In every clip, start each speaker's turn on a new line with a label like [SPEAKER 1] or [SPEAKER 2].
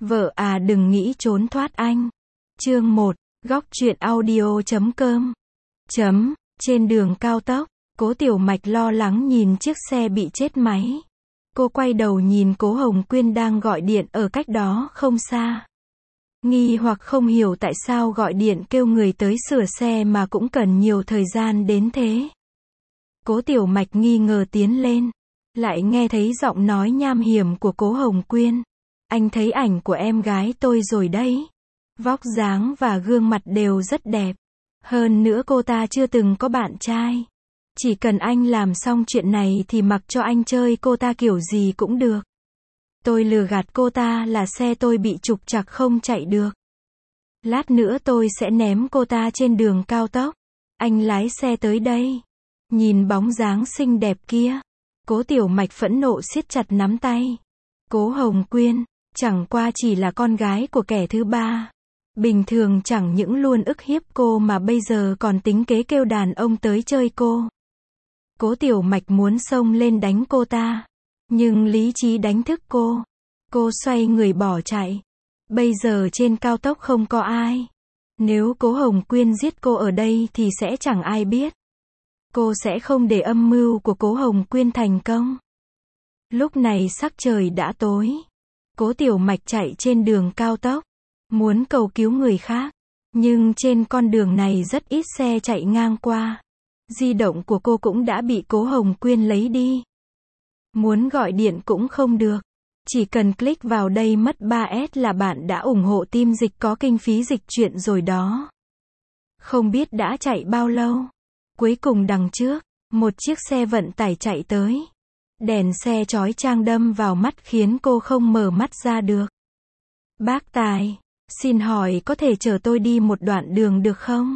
[SPEAKER 1] Vợ à đừng nghĩ trốn thoát anh. Chương 1, góc truyện audio.com. Trên đường cao tốc, Cố Tiểu Mạch lo lắng nhìn chiếc xe bị chết máy. Cô quay đầu nhìn Cố Hồng Quyên đang gọi điện ở cách đó không xa. Nghi hoặc không hiểu tại sao gọi điện kêu người tới sửa xe mà cũng cần nhiều thời gian đến thế. Cố Tiểu Mạch nghi ngờ tiến lên, lại nghe thấy giọng nói nham hiểm của Cố Hồng Quyên. Anh thấy ảnh của em gái tôi rồi đấy. Vóc dáng và gương mặt đều rất đẹp. Hơn nữa cô ta chưa từng có bạn trai. Chỉ cần anh làm xong chuyện này thì mặc cho anh chơi cô ta kiểu gì cũng được. Tôi lừa gạt cô ta là xe tôi bị trục trặc không chạy được. Lát nữa tôi sẽ ném cô ta trên đường cao tốc. Anh lái xe tới đây. Nhìn bóng dáng xinh đẹp kia, Cố Tiểu Mạch phẫn nộ siết chặt nắm tay. Cố Hồng Quyên, chẳng qua chỉ là con gái của kẻ thứ ba. Bình thường chẳng những luôn ức hiếp cô mà bây giờ còn tính kế kêu đàn ông tới chơi cô. Cố Tiểu Mạch muốn xông lên đánh cô ta. Nhưng lý trí đánh thức cô. Cô xoay người bỏ chạy. Bây giờ trên cao tốc không có ai. Nếu Cố Hồng Quyên giết cô ở đây thì sẽ chẳng ai biết. Cô sẽ không để âm mưu của Cố Hồng Quyên thành công. Lúc này sắc trời đã tối. Cố Tiểu Mạch chạy trên đường cao tốc, muốn cầu cứu người khác. Nhưng trên con đường này rất ít xe chạy ngang qua. Di động của cô cũng đã bị Cố Hồng Quyên lấy đi. Muốn gọi điện cũng không được. Chỉ cần click vào đây mất 3S là bạn đã ủng hộ team dịch có kinh phí dịch truyện rồi đó. Không biết đã chạy bao lâu. Cuối cùng đằng trước, một chiếc xe vận tải chạy tới. Đèn xe chói chang đâm vào mắt khiến cô không mở mắt ra được. Bác tài, xin hỏi có thể chở tôi đi một đoạn đường được không?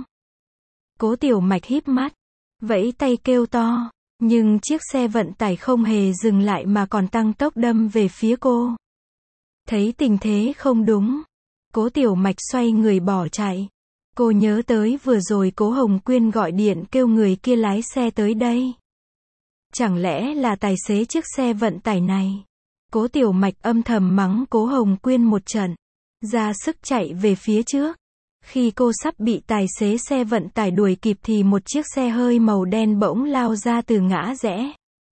[SPEAKER 1] Cố Tiểu Mạch híp mắt, vẫy tay kêu to. Nhưng chiếc xe vận tải không hề dừng lại mà còn tăng tốc đâm về phía cô. Thấy tình thế không đúng, Cố Tiểu Mạch xoay người bỏ chạy. Cô nhớ tới vừa rồi Cố Hồng Quyên gọi điện kêu người kia lái xe tới đây. Chẳng lẽ là tài xế chiếc xe vận tải này? Cố Tiểu Mạch âm thầm mắng Cố Hồng Quyên một trận, ra sức chạy về phía trước. Khi cô sắp bị tài xế xe vận tải đuổi kịp thì một chiếc xe hơi màu đen bỗng lao ra từ ngã rẽ.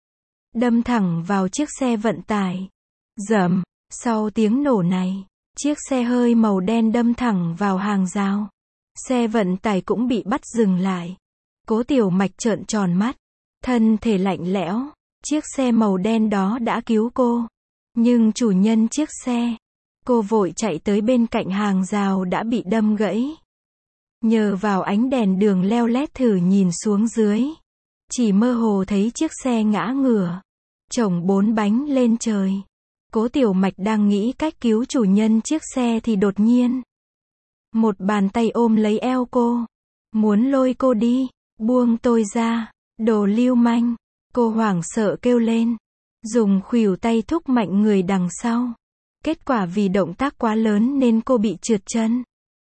[SPEAKER 1] Đâm thẳng vào chiếc xe vận tải. Rầm, sau tiếng nổ này, chiếc xe hơi màu đen đâm thẳng vào hàng rào. Xe vận tải cũng bị bắt dừng lại. Cố Tiểu Mạch trợn tròn mắt, thân thể lạnh lẽo. Chiếc xe màu đen đó đã cứu cô. Nhưng chủ nhân chiếc xe, cô vội chạy tới bên cạnh hàng rào đã bị đâm gãy. Nhờ vào ánh đèn đường leo lét thử nhìn xuống dưới, chỉ mơ hồ thấy chiếc xe ngã ngửa, chồng 4 bánh lên trời. Cố Tiểu Mạch đang nghĩ cách cứu chủ nhân chiếc xe thì đột nhiên một bàn tay ôm lấy eo cô, muốn lôi cô đi. Buông tôi ra, đồ lưu manh. Cô hoảng sợ kêu lên, dùng khuỷu tay thúc mạnh người đằng sau. Kết quả vì động tác quá lớn nên cô bị trượt chân,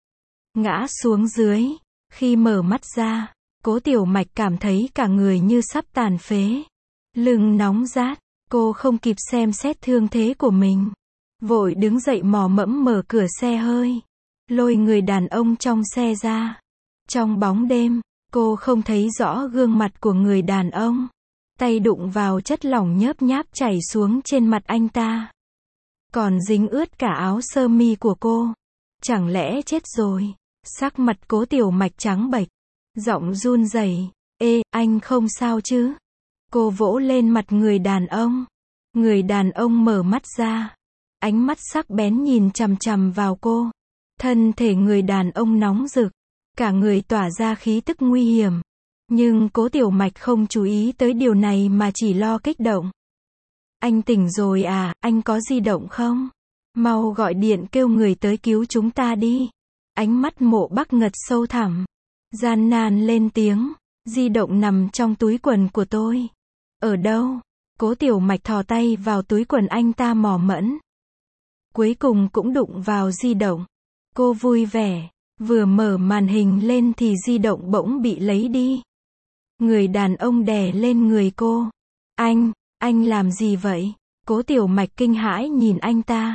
[SPEAKER 1] ngã xuống dưới. Khi mở mắt ra, Cố Tiểu Mạch cảm thấy cả người như sắp tàn phế. Lưng nóng rát, cô không kịp xem xét thương thế của mình. Vội đứng dậy mò mẫm mở cửa xe hơi, lôi người đàn ông trong xe ra. Trong bóng đêm, cô không thấy rõ gương mặt của người đàn ông. Tay đụng vào chất lỏng nhớp nháp chảy xuống trên mặt anh ta. Còn dính ướt cả áo sơ mi của cô. Chẳng lẽ chết rồi? Sắc mặt Cố Tiểu Mạch trắng bệch, giọng run rẩy. Ê, anh không sao chứ? Cô vỗ lên mặt người đàn ông. Người đàn ông mở mắt ra. Ánh mắt sắc bén nhìn chằm chằm vào cô. Thân thể người đàn ông nóng rực. Cả người tỏa ra khí tức nguy hiểm. Nhưng Cố Tiểu Mạch không chú ý tới điều này mà chỉ lo kích động. Anh tỉnh rồi à, anh có di động không? Mau gọi điện kêu người tới cứu chúng ta đi. Ánh mắt Mộ Bắc Ngật sâu thẳm, gian nan lên tiếng. Di động nằm trong túi quần của tôi. Ở đâu? Cố Tiểu Mạch thò tay vào túi quần anh ta mò mẫm. Cuối cùng cũng đụng vào di động. Cô vui vẻ, vừa mở màn hình lên thì di động bỗng bị lấy đi. Người đàn ông đè lên người cô. Anh làm gì vậy? Cố Tiểu Mạch kinh hãi nhìn anh ta.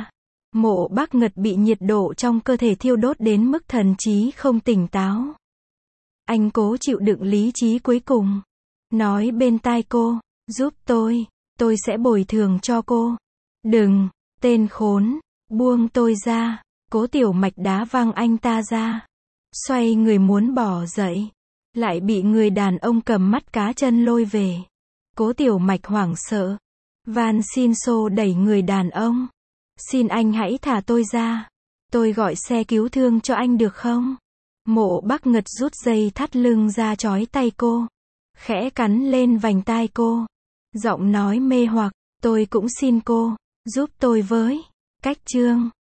[SPEAKER 1] Mộ Bác Ngật bị nhiệt độ trong cơ thể thiêu đốt đến mức thần trí không tỉnh táo. Anh cố chịu đựng lý trí cuối cùng. Nói bên tai cô, giúp tôi sẽ bồi thường cho cô. Đừng, tên khốn, buông tôi ra. Cố Tiểu Mạch đá văng anh ta ra. Xoay người muốn bỏ dậy. Lại bị người đàn ông cầm mắt cá chân lôi về. Cố Tiểu Mạch hoảng sợ. Van xin xô đẩy người đàn ông. Xin anh hãy thả tôi ra. Tôi gọi xe cứu thương cho anh được không? Mộ Bác Ngật rút dây thắt lưng ra trói tay cô. Khẽ cắn lên vành tai cô. Giọng nói mê hoặc, tôi cũng xin cô, giúp tôi với. Cách chương